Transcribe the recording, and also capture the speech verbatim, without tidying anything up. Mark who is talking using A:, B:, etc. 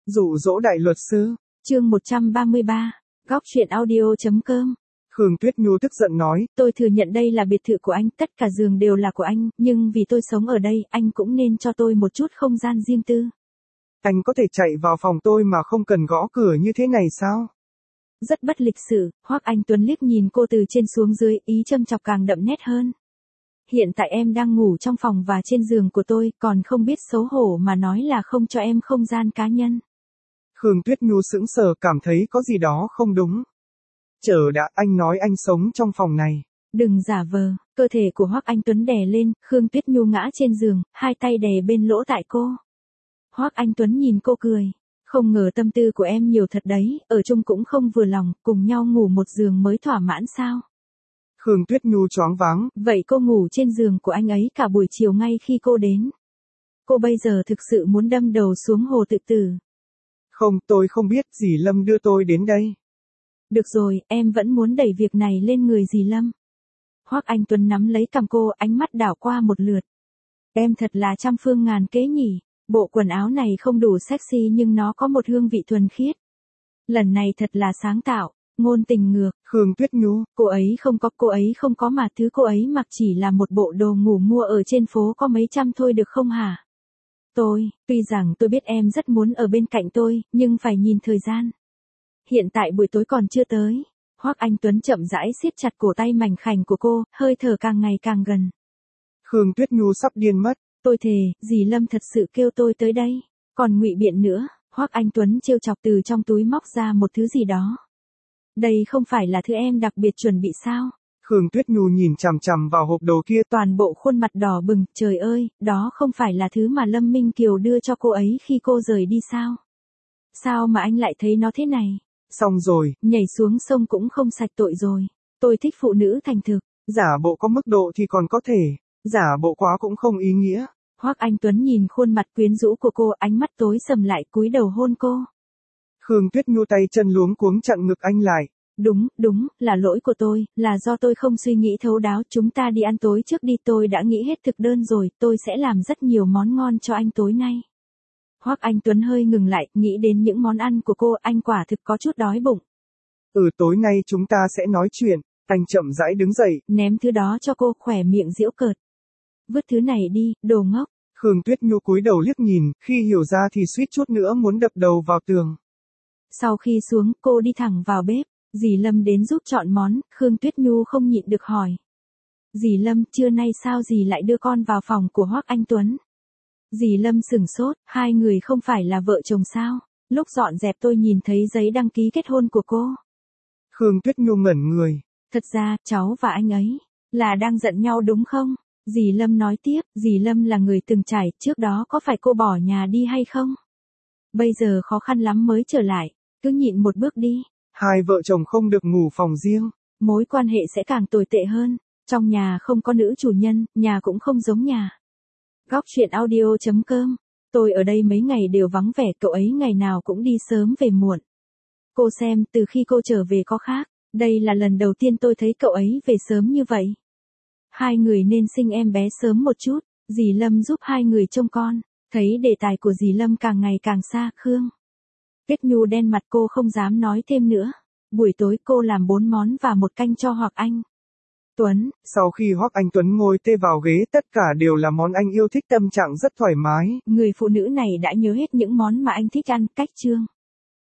A: Dụ dỗ đại luật sư.
B: Chương một trăm ba mươi ba. Góc truyện audio.com.
A: Khương Tuyết Nhu tức giận nói.
B: Tôi thừa nhận đây là biệt thự của anh, tất cả giường đều là của anh, nhưng vì tôi sống ở đây, anh cũng nên cho tôi một chút không gian riêng tư.
A: Anh có thể chạy vào phòng tôi mà không cần gõ cửa như thế này sao?
B: Rất bất lịch sự, Hoắc Anh Tuấn liếc nhìn cô từ trên xuống dưới, ý châm chọc càng đậm nét hơn. Hiện tại em đang ngủ trong phòng và trên giường của tôi, còn không biết xấu hổ mà nói là không cho em không gian cá nhân.
A: Khương Tuyết Nhu sững sờ, cảm thấy có gì đó không đúng. Chờ đã, anh nói anh sống trong phòng này.
B: Đừng giả vờ. Cơ thể của Hoắc Anh Tuấn đè lên, Khương Tuyết Nhu ngã trên giường, hai tay đè bên lỗ tai cô. Hoắc Anh Tuấn nhìn cô cười. Không ngờ tâm tư của em nhiều thật đấy, ở chung cũng không vừa lòng, cùng nhau ngủ một giường mới thỏa mãn sao?
A: Khương Tuyết Nhu choáng váng.
B: Vậy cô ngủ trên giường của anh ấy cả buổi chiều ngay khi cô đến. Cô bây giờ thực sự muốn đâm đầu xuống hồ tự tử.
A: Không, tôi không biết, dì Lâm đưa tôi đến đây.
B: Được rồi, em vẫn muốn đẩy việc này lên người dì Lâm. Hoắc Anh Tuấn nắm lấy cằm cô, ánh mắt đảo qua một lượt. Em thật là trăm phương ngàn kế nhỉ, bộ quần áo này không đủ sexy nhưng nó có một hương vị thuần khiết. Lần này thật là sáng tạo, ngôn tình ngược.
A: Khương Tuyết Nhu,
B: cô ấy không có, cô ấy không có mà thứ cô ấy mặc chỉ là một bộ đồ ngủ mua ở trên phố có mấy trăm thôi được không hả? Tôi, tuy rằng tôi biết em rất muốn ở bên cạnh tôi, nhưng phải nhìn thời gian. Hiện tại buổi tối còn chưa tới. Hoắc Anh Tuấn chậm rãi siết chặt cổ tay mảnh khảnh của cô, hơi thở càng ngày càng gần.
A: Khương Tuyết Nhu sắp điên mất.
B: Tôi thề, dì Lâm thật sự kêu tôi tới đây. Còn ngụy biện nữa, Hoắc Anh Tuấn trêu chọc từ trong túi móc ra một thứ gì đó. Đây không phải là thứ em đặc biệt chuẩn bị sao?
A: Khương Tuyết Nhu nhìn chằm chằm vào hộp đồ kia.
B: Toàn bộ khuôn mặt đỏ bừng, trời ơi, đó không phải là thứ mà Lâm Minh Kiều đưa cho cô ấy khi cô rời đi sao? Sao mà anh lại thấy nó thế này?
A: Xong rồi,
B: nhảy xuống sông cũng không sạch tội rồi. Tôi thích phụ nữ thành thực.
A: Giả bộ có mức độ thì còn có thể, giả bộ quá cũng không ý nghĩa.
B: Hoắc Anh Tuấn nhìn khuôn mặt quyến rũ của cô, ánh mắt tối sầm lại, cúi đầu hôn cô.
A: Khương Tuyết Nhu tay chân luống cuống chặn ngực anh lại.
B: Đúng, đúng, là lỗi của tôi, là do tôi không suy nghĩ thấu đáo, chúng ta đi ăn tối trước đi, tôi đã nghĩ hết thực đơn rồi, tôi sẽ làm rất nhiều món ngon cho anh tối nay. Hoắc Anh Tuấn hơi ngừng lại, nghĩ đến những món ăn của cô, anh quả thực có chút đói bụng.
A: Ừ, tối nay chúng ta sẽ nói chuyện. Anh chậm rãi đứng dậy,
B: ném thứ đó cho cô, khỏe miệng giễu cợt. Vứt thứ này đi, đồ ngốc.
A: Khương Tuyết Nhu cúi đầu liếc nhìn, khi hiểu ra thì suýt chút nữa muốn đập đầu vào tường.
B: Sau khi xuống, cô đi thẳng vào bếp. Dì Lâm đến giúp chọn món, Khương Tuyết Nhu không nhịn được hỏi. Dì Lâm, trưa nay sao dì lại đưa con vào phòng của Hoắc Anh Tuấn? Dì Lâm sửng sốt, hai người không phải là vợ chồng sao? Lúc dọn dẹp tôi nhìn thấy giấy đăng ký kết hôn của cô.
A: Khương Tuyết Nhu ngẩn người.
B: Thật ra, cháu và anh ấy là đang giận nhau đúng không? Dì Lâm nói tiếp, dì Lâm là người từng trải, trước đó có phải cô bỏ nhà đi hay không? Bây giờ khó khăn lắm mới trở lại, cứ nhịn một bước đi.
A: Hai vợ chồng không được ngủ phòng riêng.
B: Mối quan hệ sẽ càng tồi tệ hơn. Trong nhà không có nữ chủ nhân, nhà cũng không giống nhà. Góc truyện audio.com. Tôi ở đây mấy ngày đều vắng vẻ, cậu ấy ngày nào cũng đi sớm về muộn. Cô xem, từ khi cô trở về có khác, đây là lần đầu tiên tôi thấy cậu ấy về sớm như vậy. Hai người nên sinh em bé sớm một chút, dì Lâm giúp hai người trông con. Thấy đề tài của dì Lâm càng ngày càng xa, Khương Tuyết Nhu đen mặt, cô không dám nói thêm nữa. Buổi tối cô làm bốn món và một canh cho Hoắc Anh Tuấn.
A: Sau khi Hoắc Anh Tuấn ngồi tê vào ghế, tất cả đều là món anh yêu thích, tâm trạng rất thoải mái.
B: Người phụ nữ này đã nhớ hết những món mà anh thích ăn, cách chương.